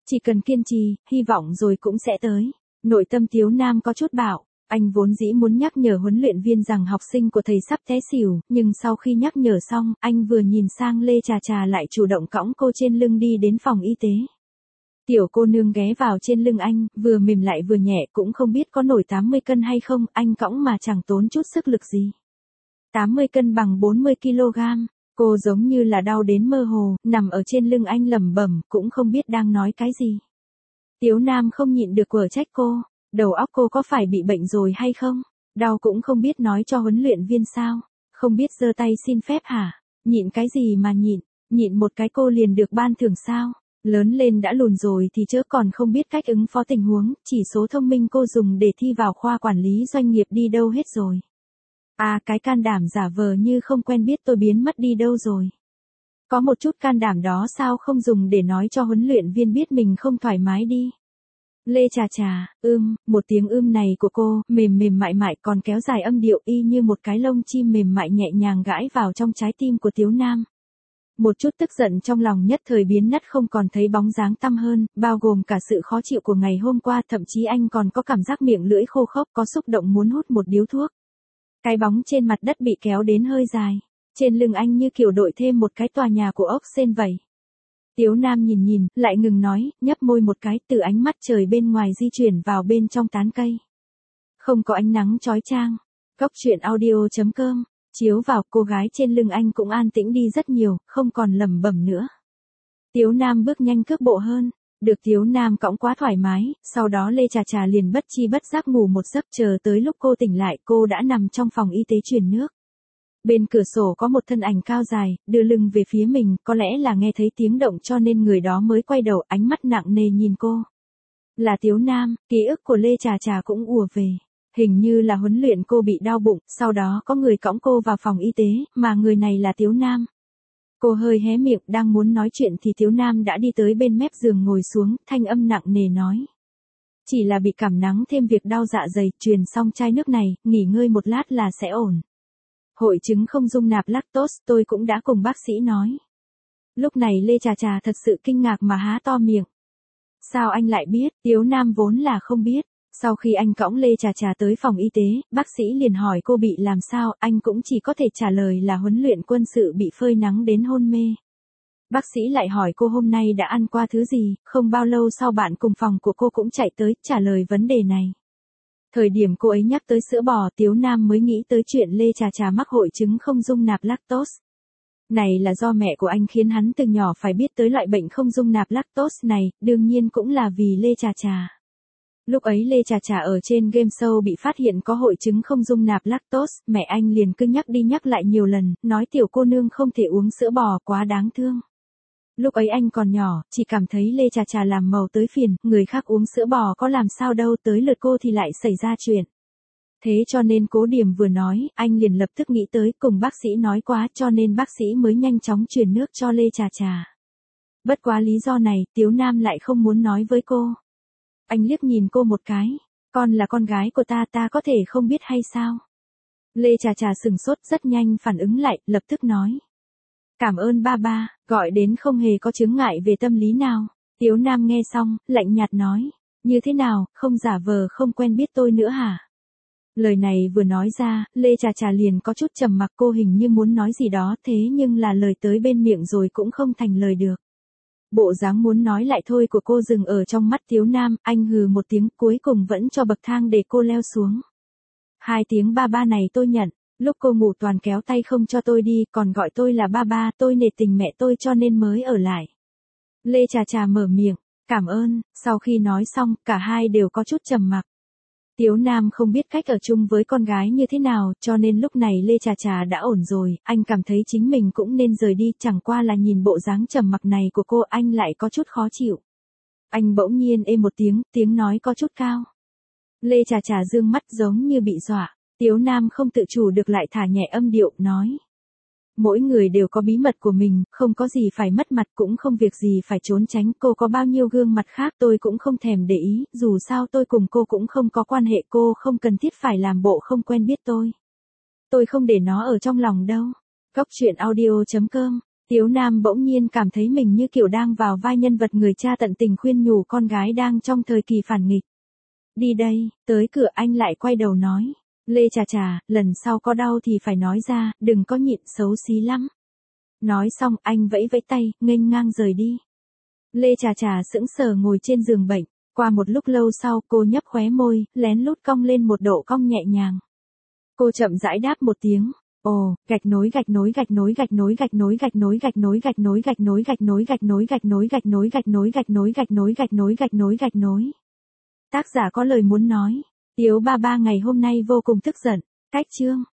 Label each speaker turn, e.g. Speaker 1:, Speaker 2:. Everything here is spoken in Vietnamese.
Speaker 1: Chỉ cần kiên trì, hy vọng rồi cũng sẽ tới. Nội tâm Tiếu Nam có chút bạo, anh vốn dĩ muốn nhắc nhở huấn luyện viên rằng học sinh của thầy sắp té xỉu, nhưng sau khi nhắc nhở xong, anh vừa nhìn sang Lê Trà Trà lại chủ động cõng cô trên lưng đi đến phòng y tế. Tiểu cô nương ghé vào trên lưng anh, vừa mềm lại vừa nhẹ, cũng không biết có nổi 80 cân hay không, anh cõng mà chẳng tốn chút sức lực gì. 80 cân bằng 40 kg, cô giống như là đau đến mơ hồ, nằm ở trên lưng anh lẩm bẩm, cũng không biết đang nói cái gì. Tiếu Nam không nhịn được quở trách cô, đầu óc cô có phải bị bệnh rồi hay không? Đau cũng không biết nói cho huấn luyện viên sao? Không biết giơ tay xin phép hả? Nhịn cái gì mà nhịn một cái cô liền được ban thưởng sao? Lớn lên đã lùn rồi thì chớ còn không biết cách ứng phó tình huống, chỉ số thông minh cô dùng để thi vào khoa quản lý doanh nghiệp đi đâu hết rồi. À, cái can đảm giả vờ như không quen biết tôi biến mất đi đâu rồi. Có một chút can đảm đó sao không dùng để nói cho huấn luyện viên biết mình không thoải mái đi. Lê Trà Trà, một tiếng này của cô, mềm mềm mại mại còn kéo dài âm điệu y như một cái lông chim mềm mại nhẹ nhàng gãi vào trong trái tim của Tiếu Nam. Một chút tức giận trong lòng nhất thời biến mất không còn thấy bóng dáng tăm hơn, bao gồm cả sự khó chịu của ngày hôm qua, thậm chí anh còn có cảm giác miệng lưỡi khô khốc, có xúc động muốn hút một điếu thuốc. Cái bóng trên mặt đất bị kéo đến hơi dài, trên lưng anh như kiểu đội thêm một cái tòa nhà của ốc sên vậy. Tiếu Nam nhìn, lại ngừng nói, nhấp môi một cái, từ ánh mắt trời bên ngoài di chuyển vào bên trong tán cây. Không có ánh nắng chói chang. Cốc truyện audio.com, chiếu vào, cô gái trên lưng anh cũng an tĩnh đi rất nhiều, không còn lẩm bẩm nữa. Tiếu Nam bước nhanh cước bộ hơn, được Tiếu Nam cõng quá thoải mái, sau đó Lê Trà Trà liền bất chi bất giác ngủ một giấc, chờ tới lúc cô tỉnh lại, cô đã nằm trong phòng y tế truyền nước. Bên cửa sổ có một thân ảnh cao dài, đưa lưng về phía mình, có lẽ là nghe thấy tiếng động cho nên người đó mới quay đầu, ánh mắt nặng nề nhìn cô. Là Tiếu Nam, ký ức của Lê Trà Trà cũng ùa về. Hình như là huấn luyện cô bị đau bụng, sau đó có người cõng cô vào phòng y tế, mà người này là Tiếu Nam. Cô hơi hé miệng, đang muốn nói chuyện thì Tiếu Nam đã đi tới bên mép giường ngồi xuống, thanh âm nặng nề nói. Chỉ là bị cảm nắng thêm việc đau dạ dày, truyền xong chai nước này, nghỉ ngơi một lát là sẽ ổn. Hội chứng không dung nạp lactose, tôi cũng đã cùng bác sĩ nói. Lúc này Lê Trà Trà thật sự kinh ngạc mà há to miệng. Sao anh lại biết? Tiếu Nam vốn là không biết. Sau khi anh cõng Lê Trà Trà tới phòng y tế, bác sĩ liền hỏi cô bị làm sao, anh cũng chỉ có thể trả lời là huấn luyện quân sự bị phơi nắng đến hôn mê. Bác sĩ lại hỏi cô hôm nay đã ăn qua thứ gì, không bao lâu sau bạn cùng phòng của cô cũng chạy tới trả lời vấn đề này. Thời điểm cô ấy nhắc tới sữa bò, Tiếu Nam mới nghĩ tới chuyện Lê Trà Trà mắc hội chứng không dung nạp lactose. Này là do mẹ của anh khiến hắn từ nhỏ phải biết tới loại bệnh không dung nạp lactose này, đương nhiên cũng là vì Lê Trà Trà. Lúc ấy Lê Trà Trà ở trên game show bị phát hiện có hội chứng không dung nạp lactose, mẹ anh liền cứ nhắc đi nhắc lại nhiều lần, nói tiểu cô nương không thể uống sữa bò quá đáng thương. Lúc ấy anh còn nhỏ, chỉ cảm thấy Lê Trà Trà làm màu tới phiền, người khác uống sữa bò có làm sao đâu, tới lượt cô thì lại xảy ra chuyện. Thế cho nên Cố Điểm vừa nói, anh liền lập tức nghĩ tới, cùng bác sĩ nói quá cho nên bác sĩ mới nhanh chóng truyền nước cho Lê Trà Trà. Bất quá lý do này, Tiếu Nam lại không muốn nói với cô. Anh liếc nhìn cô một cái, con là con gái của ta có thể không biết hay sao? Lê Trà Trà sừng sốt rất nhanh phản ứng lại, lập tức nói. Cảm ơn ba, gọi đến không hề có chướng ngại về tâm lý nào. Tiếu Nam nghe xong, lạnh nhạt nói, như thế nào, không giả vờ không quen biết tôi nữa hả? Lời này vừa nói ra, Lê Trà Trà liền có chút trầm mặc, cô hình như muốn nói gì đó thế nhưng là lời tới bên miệng rồi cũng không thành lời được. Bộ dáng muốn nói lại thôi của cô dừng ở trong mắt Tiếu Nam, anh hừ một tiếng cuối cùng vẫn cho bậc thang để cô leo xuống. 2 tiếng ba này tôi nhận, lúc cô ngủ toàn kéo tay không cho tôi đi, còn gọi tôi là ba, tôi nể tình mẹ tôi cho nên mới ở lại. Lê Trà Trà mở miệng, cảm ơn, sau khi nói xong, cả hai đều có chút trầm mặc. Tiếu Nam không biết cách ở chung với con gái như thế nào, cho nên lúc này Lê Trà Trà đã ổn rồi, anh cảm thấy chính mình cũng nên rời đi, chẳng qua là nhìn bộ dáng trầm mặc này của cô anh lại có chút khó chịu. Anh bỗng nhiên êm một tiếng nói có chút cao. Lê Trà Trà dương mắt giống như bị dọa, Tiếu Nam không tự chủ được lại thả nhẹ âm điệu, nói. Mỗi người đều có bí mật của mình, không có gì phải mất mặt cũng không việc gì phải trốn tránh, cô có bao nhiêu gương mặt khác tôi cũng không thèm để ý, dù sao tôi cùng cô cũng không có quan hệ, cô không cần thiết phải làm bộ không quen biết tôi. Tôi không để nó ở trong lòng đâu. Cốc truyện audio.com Tiếu Nam bỗng nhiên cảm thấy mình như kiểu đang vào vai nhân vật người cha tận tình khuyên nhủ con gái đang trong thời kỳ phản nghịch. Đi đây, tới cửa anh lại quay đầu nói. Lê Trà Trà, lần sau có đau thì phải nói ra, đừng có nhịn xấu xí lắm. Nói xong anh vẫy vẫy tay, nghênh ngang rời đi. Lê Trà Trà sững sờ ngồi trên giường bệnh. Qua một lúc lâu sau cô nhấp khóe môi, lén lút cong lên một độ cong nhẹ nhàng. Cô chậm rãi đáp một tiếng. Ồ, gạch nối gạch nối gạch nối gạch nối gạch nối gạch nối gạch nối gạch nối gạch nối gạch nối gạch nối gạch nối gạch nối gạch nối gạch nối gạch nối gạch nối gạch nối gạch nối. Tác giả có lời muốn nói. Tiếu Ba Ba ngày hôm nay vô cùng tức giận. Cách chương